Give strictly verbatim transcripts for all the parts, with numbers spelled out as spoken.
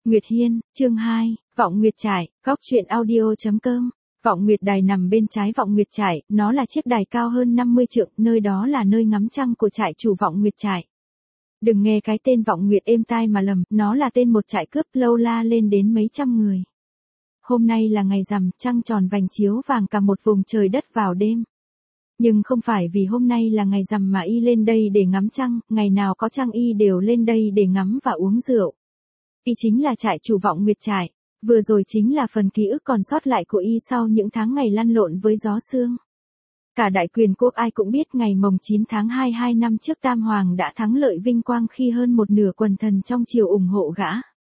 Nguyệt Hiên, chương hai, Vọng Nguyệt Trải, góc truyện audio chấm com. Vọng Nguyệt Đài nằm bên trái Vọng Nguyệt Trải, nó là chiếc đài cao hơn năm mươi trượng, nơi đó là nơi ngắm trăng của trại chủ Vọng Nguyệt Trải. Đừng nghe cái tên Vọng Nguyệt êm tai mà lầm, nó là tên một trại cướp lâu la lên đến mấy trăm người. Hôm nay là ngày rằm, trăng tròn vành chiếu vàng cả một vùng trời đất vào đêm. Nhưng không phải vì hôm nay là ngày rằm mà y lên đây để ngắm trăng, ngày nào có trăng y đều lên đây để ngắm và uống rượu. Y chính là trại chủ Vọng Nguyệt Trải, vừa rồi chính là phần ký ức còn sót lại của y sau những tháng ngày lăn lộn với gió sương. Cả Đại Quyền quốc ai cũng biết ngày mồng chín tháng hai hai năm trước Tam Hoàng đã thắng lợi vinh quang khi hơn một nửa quần thần trong triều ủng hộ gã.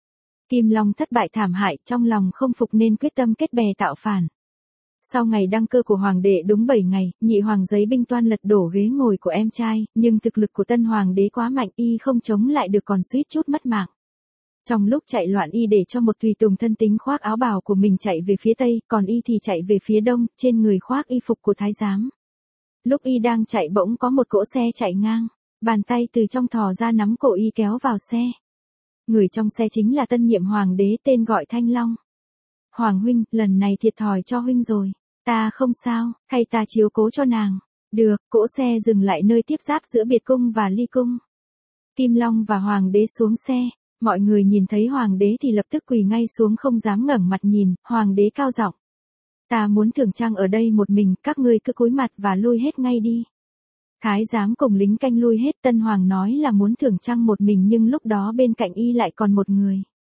Kim Long thất bại thảm hại, trong lòng không phục nên quyết tâm kết bè tạo phản. Sau ngày đăng cơ của hoàng đệ đúng bảy ngày, nhị hoàng giấy binh toan lật đổ ghế ngồi của em trai, nhưng thực lực của tân hoàng đế quá mạnh, y không chống lại được còn suýt chút mất mạng. Trong lúc chạy loạn y để cho một tùy tùng thân tín khoác áo bào của mình chạy về phía tây, còn y thì chạy về phía đông, trên người khoác y phục của thái giám. Lúc y đang chạy bỗng có một cỗ xe chạy ngang, bàn tay từ trong thò ra nắm cổ y kéo vào xe. Người trong xe chính là tân nhiệm hoàng đế tên gọi Thanh Long. Hoàng huynh, lần này thiệt thòi cho huynh rồi. Ta không sao, hay ta chiếu cố cho nàng. Được, cỗ xe dừng lại nơi tiếp giáp giữa Biệt cung và Ly cung. Kim Long và hoàng đế xuống xe. Mọi người nhìn thấy hoàng đế thì lập tức quỳ ngay xuống không dám ngẩng mặt nhìn, hoàng đế cao giọng. Ta muốn thưởng trăng ở đây một mình, các ngươi cứ cúi mặt và lui hết ngay đi. Thái giám cùng lính canh lui hết, tân hoàng nói là muốn thưởng trăng một mình nhưng lúc đó bên cạnh y lại còn một người.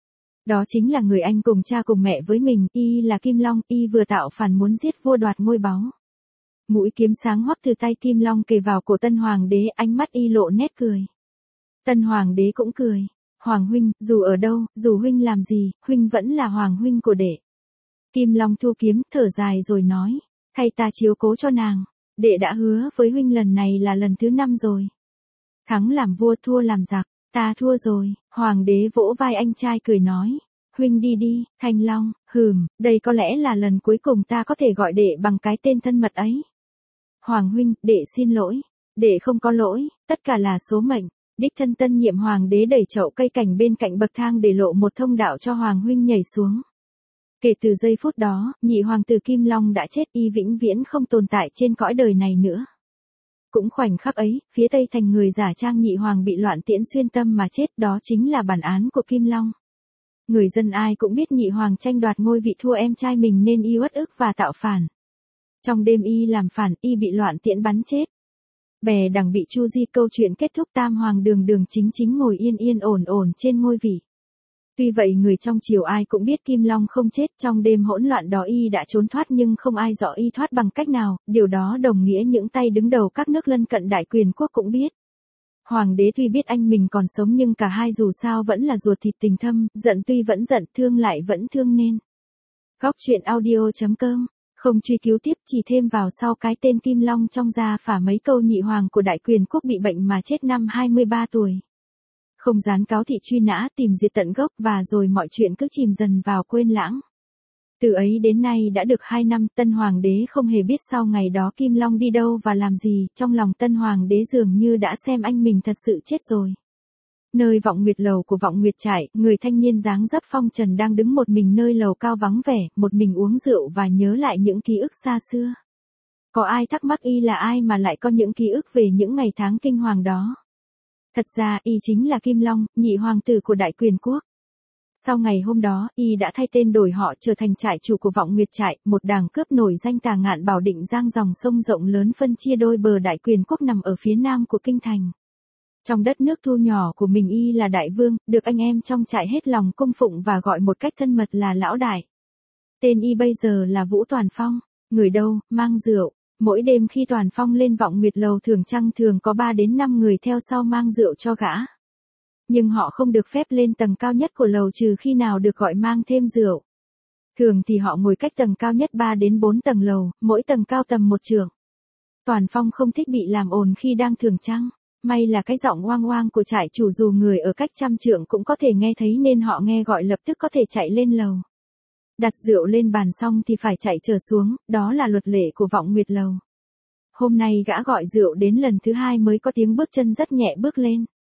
Đó chính là người anh cùng cha cùng mẹ với mình, y là Kim Long, y vừa tạo phản muốn giết vua đoạt ngôi báu. Mũi kiếm sáng hoắc từ tay Kim Long kề vào cổ tân hoàng đế, ánh mắt y lộ nét cười. Tân hoàng đế cũng cười. Hoàng huynh, dù ở đâu, dù huynh làm gì, huynh vẫn là hoàng huynh của đệ. Kim Long thu kiếm, thở dài rồi nói, thay ta chiếu cố cho nàng, đệ đã hứa với huynh lần này là lần thứ năm rồi. Thắng làm vua, thua làm giặc, ta thua rồi. Hoàng đế vỗ vai anh trai cười nói, huynh đi đi. Thanh Long, hừm, đây có lẽ là lần cuối cùng ta có thể gọi đệ bằng cái tên thân mật ấy. Hoàng huynh, đệ xin lỗi, đệ không có lỗi, tất cả là số mệnh. Đích thân tân nhiệm hoàng đế đẩy chậu cây cảnh bên cạnh bậc thang để lộ một thông đạo cho hoàng huynh nhảy xuống. Kể từ giây phút đó, nhị hoàng tử Kim Long đã chết, y vĩnh viễn không tồn tại trên cõi đời này nữa. Cũng khoảnh khắc ấy, phía tây thành người giả trang nhị hoàng bị loạn tiễn xuyên tâm mà chết, đó chính là bản án của Kim Long. Người dân ai cũng biết nhị hoàng tranh đoạt ngôi vị thua em trai mình nên y uất ức và tạo phản. Trong đêm y làm phản, y bị loạn tiễn bắn chết. Bè đằng bị chu di, câu chuyện kết thúc tam hoàng đường đường chính chính ngồi yên yên ổn ổn trên ngôi vị. Tuy vậy người trong triều ai cũng biết Kim Long không chết, trong đêm hỗn loạn đó y đã trốn thoát nhưng không ai rõ y thoát bằng cách nào, điều đó đồng nghĩa những tay đứng đầu các nước lân cận Đại Quyền quốc cũng biết. Hoàng đế tuy biết anh mình còn sống nhưng cả hai dù sao vẫn là ruột thịt tình thâm, giận tuy vẫn giận, thương lại vẫn thương nên. Góc truyện audio chấm com. Không truy cứu tiếp, chỉ thêm vào sau cái tên Kim Long trong gia phả mấy câu nhị hoàng của Đại Quyền quốc bị bệnh mà chết năm hai mươi ba tuổi. Không dán cáo thị truy nã, tìm diệt tận gốc và rồi mọi chuyện cứ chìm dần vào quên lãng. Từ ấy đến nay đã được hai năm, tân hoàng đế không hề biết sau ngày đó Kim Long đi đâu và làm gì, trong lòng tân hoàng đế dường như đã xem anh mình thật sự chết rồi. Nơi Vọng Nguyệt lầu của Vọng Nguyệt Trải, người thanh niên dáng dấp phong trần đang đứng một mình nơi lầu cao vắng vẻ, một mình uống rượu và nhớ lại những ký ức xa xưa. Có ai thắc mắc y là ai mà lại có những ký ức về những ngày tháng kinh hoàng đó? Thật ra y chính là Kim Long, nhị hoàng tử của Đại Quyền quốc. Sau ngày hôm đó, y đã thay tên đổi họ trở thành trại chủ của Vọng Nguyệt Trải, một đảng cướp nổi danh tà ngạn Bảo Định giang dòng sông rộng lớn phân chia đôi bờ Đại Quyền quốc nằm ở phía nam của kinh thành. Trong đất nước thu nhỏ của mình y là đại vương, được anh em trong trại hết lòng cung phụng và gọi một cách thân mật là lão đại. Tên y bây giờ là Vũ Toàn Phong, người đâu, mang rượu. Mỗi đêm khi Toàn Phong lên Vọng Nguyệt lầu thưởng trăng thường có ba đến năm người theo sau mang rượu cho gã. Nhưng họ không được phép lên tầng cao nhất của lầu trừ khi nào được gọi mang thêm rượu. Thường thì họ ngồi cách tầng cao nhất ba đến bốn tầng lầu, mỗi tầng cao tầm một trượng. Toàn Phong không thích bị làm ồn khi đang thưởng trăng. May là cái giọng oang oang của trại chủ dù người ở cách trăm trượng cũng có thể nghe thấy nên họ nghe gọi lập tức có thể chạy lên lầu. Đặt rượu lên bàn xong thì phải chạy trở xuống, đó là luật lệ của Vọng Nguyệt lầu. Hôm nay gã gọi rượu đến lần thứ hai mới có tiếng bước chân rất nhẹ bước lên.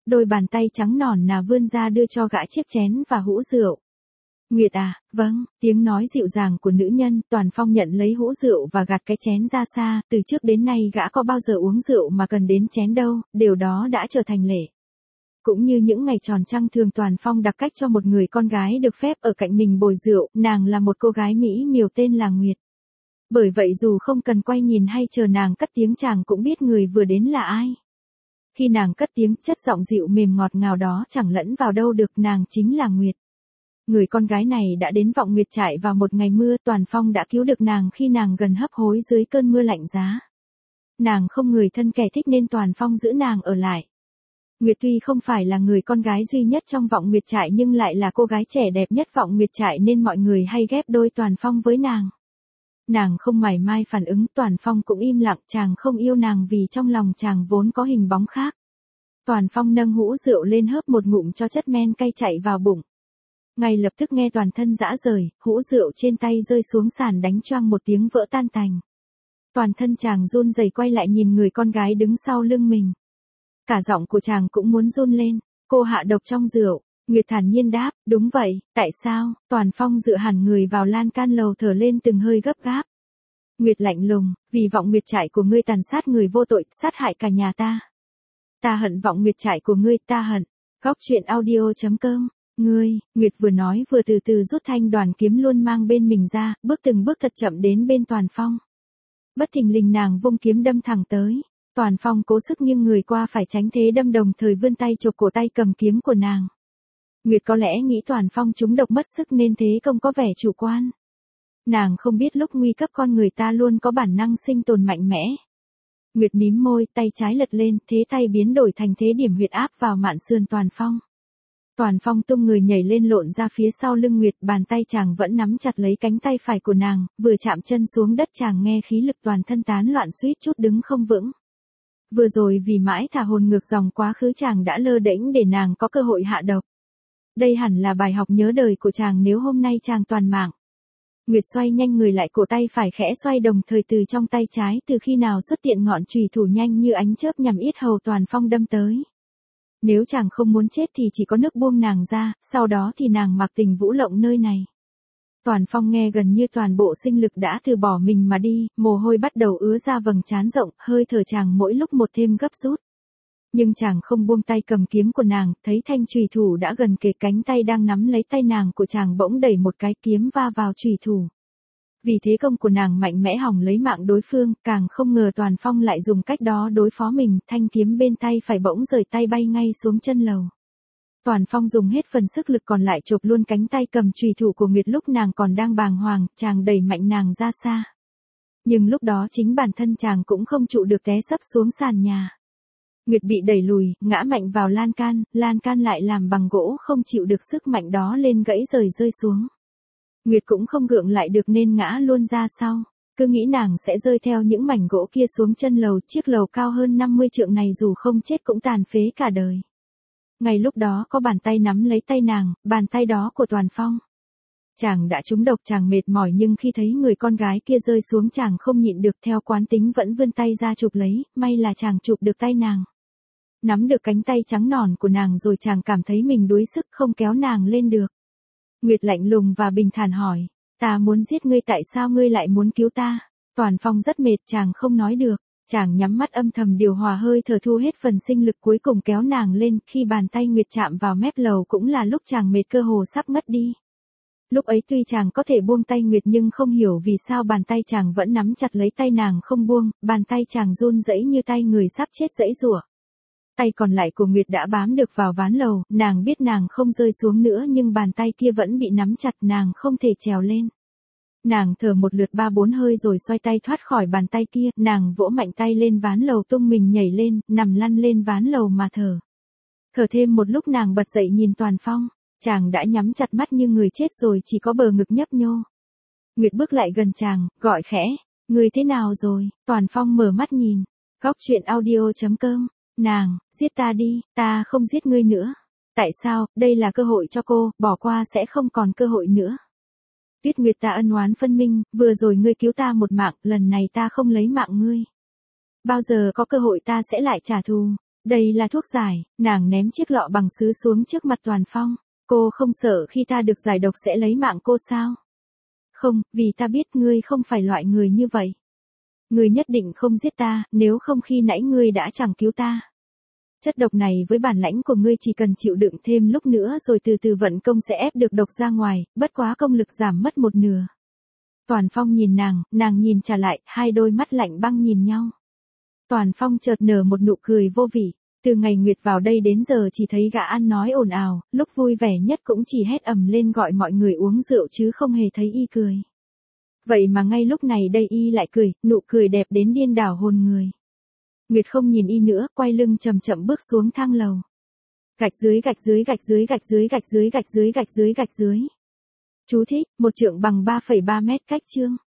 Đôi bàn tay trắng nõn nà vươn ra đưa cho gã chiếc chén và hũ rượu. Nguyệt à, vâng, tiếng nói dịu dàng của nữ nhân, Toàn Phong nhận lấy hũ rượu và gạt cái chén ra xa, từ trước đến nay gã có bao giờ uống rượu mà cần đến chén đâu, điều đó đã trở thành lệ. Cũng như những ngày tròn trăng thường Toàn Phong đặc cách cho một người con gái được phép ở cạnh mình bồi rượu, nàng là một cô gái Mỹ miều tên là Nguyệt. Bởi vậy dù không cần quay nhìn hay chờ nàng cất tiếng chàng cũng biết người vừa đến là ai. Khi nàng cất tiếng, chất giọng dịu mềm ngọt ngào đó chẳng lẫn vào đâu được, nàng chính là Nguyệt. Người con gái này đã đến Vọng Nguyệt trại vào một ngày mưa, Toàn Phong đã cứu được nàng khi nàng gần hấp hối dưới cơn mưa lạnh giá. Nàng không người thân kẻ thích nên Toàn Phong giữ nàng ở lại. Nguyệt tuy không phải là người con gái duy nhất trong Vọng Nguyệt trại nhưng lại là cô gái trẻ đẹp nhất Vọng Nguyệt trại nên mọi người hay ghép đôi Toàn Phong với nàng. Nàng không mảy may phản ứng, Toàn Phong cũng im lặng, chàng không yêu nàng vì trong lòng chàng vốn có hình bóng khác. Toàn Phong nâng hũ rượu lên hớp một ngụm cho chất men cay chạy vào bụng. Ngay lập tức nghe toàn thân rã rời, hũ rượu trên tay rơi xuống sàn đánh choang một tiếng vỡ tan tành. Toàn thân chàng run rẩy quay lại nhìn người con gái đứng sau lưng mình. Cả giọng của chàng cũng muốn run lên, cô hạ độc trong rượu. Nguyệt thản nhiên đáp, đúng vậy, tại sao? Toàn Phong dựa hẳn người vào lan can lầu thở lên từng hơi gấp gáp. Nguyệt lạnh lùng, vì Vọng Nguyệt trại của ngươi tàn sát người vô tội, sát hại cả nhà ta. Ta hận Vọng Nguyệt trại của ngươi, ta hận. Góc truyện audio chấm com. Ngươi, Nguyệt vừa nói vừa từ từ rút thanh đoàn kiếm luôn mang bên mình ra, bước từng bước thật chậm đến bên Toàn Phong. Bất thình lình nàng vung kiếm đâm thẳng tới. Toàn Phong cố sức nghiêng người qua phải tránh thế đâm, đồng thời vươn tay chộp cổ tay cầm kiếm của nàng. Nguyệt có lẽ nghĩ Toàn Phong trúng độc mất sức nên thế công có vẻ chủ quan. Nàng không biết lúc nguy cấp con người ta luôn có bản năng sinh tồn mạnh mẽ. Nguyệt mím môi, tay trái lật lên, thế tay biến đổi thành thế điểm huyệt áp vào mạn sườn Toàn Phong. Toàn Phong tung người nhảy lên lộn ra phía sau lưng Nguyệt, bàn tay chàng vẫn nắm chặt lấy cánh tay phải của nàng, vừa chạm chân xuống đất chàng nghe khí lực toàn thân tán loạn suýt chút đứng không vững. Vừa rồi vì mãi thả hồn ngược dòng quá khứ chàng đã lơ đễnh để nàng có cơ hội hạ độc. Đây hẳn là bài học nhớ đời của chàng nếu hôm nay chàng toàn mạng. Nguyệt xoay nhanh người lại, cổ tay phải khẽ xoay đồng thời từ trong tay trái từ khi nào xuất hiện ngọn chùy thủ nhanh như ánh chớp nhằm yết hầu Toàn Phong đâm tới. Nếu chàng không muốn chết thì chỉ có nước buông nàng ra, sau đó thì nàng mặc tình vũ lộng nơi này. Toàn Phong nghe gần như toàn bộ sinh lực đã từ bỏ mình mà đi, mồ hôi bắt đầu ứa ra vầng trán rộng, hơi thở chàng mỗi lúc một thêm gấp rút. Nhưng chàng không buông tay cầm kiếm của nàng, thấy thanh chùy thủ đã gần kề cánh tay đang nắm lấy tay nàng của chàng bỗng đẩy một cái, kiếm va vào chùy thủ. Vì thế công của nàng mạnh mẽ hòng lấy mạng đối phương, càng không ngờ Toàn Phong lại dùng cách đó đối phó mình, thanh kiếm bên tay phải bỗng rời tay bay ngay xuống chân lầu. Toàn Phong dùng hết phần sức lực còn lại chộp luôn cánh tay cầm chùy thủ của Nguyệt lúc nàng còn đang bàng hoàng, chàng đẩy mạnh nàng ra xa. Nhưng lúc đó chính bản thân chàng cũng không trụ được té sấp xuống sàn nhà. Nguyệt bị đẩy lùi, ngã mạnh vào lan can, lan can lại làm bằng gỗ không chịu được sức mạnh đó lên gãy rời rơi xuống. Nguyệt cũng không gượng lại được nên ngã luôn ra sau, cứ nghĩ nàng sẽ rơi theo những mảnh gỗ kia xuống chân lầu, chiếc lầu cao hơn năm mươi trượng này dù không chết cũng tàn phế cả đời. Ngay lúc đó có bàn tay nắm lấy tay nàng, bàn tay đó của Toàn Phong. Chàng đã trúng độc, chàng mệt mỏi nhưng khi thấy người con gái kia rơi xuống chàng không nhịn được, theo quán tính vẫn vươn tay ra chụp lấy, may là chàng chụp được tay nàng. Nắm được cánh tay trắng nõn của nàng rồi chàng cảm thấy mình đuối sức không kéo nàng lên được. Nguyệt lạnh lùng và bình thản hỏi, ta muốn giết ngươi tại sao ngươi lại muốn cứu ta? Toàn Phong rất mệt, chàng không nói được, chàng nhắm mắt âm thầm điều hòa hơi thở thu hết phần sinh lực cuối cùng kéo nàng lên, khi bàn tay Nguyệt chạm vào mép lầu cũng là lúc chàng mệt cơ hồ sắp ngất đi. Lúc ấy tuy chàng có thể buông tay Nguyệt nhưng không hiểu vì sao bàn tay chàng vẫn nắm chặt lấy tay nàng không buông, bàn tay chàng run rẩy như tay người sắp chết giãy giụa. Tay còn lại của Nguyệt đã bám được vào ván lầu, nàng biết nàng không rơi xuống nữa nhưng bàn tay kia vẫn bị nắm chặt, nàng không thể trèo lên. Nàng thở một lượt ba bốn hơi rồi xoay tay thoát khỏi bàn tay kia, nàng vỗ mạnh tay lên ván lầu tung mình nhảy lên, nằm lăn lên ván lầu mà thở. Thở thêm một lúc nàng bật dậy nhìn Toàn Phong, chàng đã nhắm chặt mắt như người chết rồi, chỉ có bờ ngực nhấp nhô. Nguyệt bước lại gần chàng, gọi khẽ, người thế nào rồi? Toàn Phong mở mắt nhìn, góc truyện audio chấm com. Nàng, giết ta đi, ta không giết ngươi nữa. Tại sao, đây là cơ hội cho cô, bỏ qua sẽ không còn cơ hội nữa. Tuyết Nguyệt, ta ân oán phân minh, vừa rồi ngươi cứu ta một mạng, lần này ta không lấy mạng ngươi. Bao giờ có cơ hội ta sẽ lại trả thù. Đây là thuốc giải, nàng ném chiếc lọ bằng sứ xuống trước mặt Toàn Phong. Cô không sợ khi ta được giải độc sẽ lấy mạng cô sao? Không, vì ta biết ngươi không phải loại người như vậy. Ngươi nhất định không giết ta, nếu không khi nãy ngươi đã chẳng cứu ta. Chất độc này với bản lãnh của ngươi chỉ cần chịu đựng thêm lúc nữa rồi từ từ vận công sẽ ép được độc ra ngoài, bất quá công lực giảm mất một nửa. Toàn Phong nhìn nàng, nàng nhìn trả lại, hai đôi mắt lạnh băng nhìn nhau. Toàn Phong chợt nở một nụ cười vô vị. Từ ngày Nguyệt vào đây đến giờ chỉ thấy gã ăn nói ồn ào, lúc vui vẻ nhất cũng chỉ hét ầm lên gọi mọi người uống rượu chứ không hề thấy y cười. Vậy mà ngay lúc này đây y lại cười, nụ cười đẹp đến điên đảo hồn người. Nguyệt không nhìn y nữa, quay lưng chậm chậm bước xuống thang lầu. Gạch dưới gạch dưới gạch dưới gạch dưới gạch dưới gạch dưới gạch dưới gạch dưới. Chú thích, một trượng bằng ba phẩy ba mét cách chương.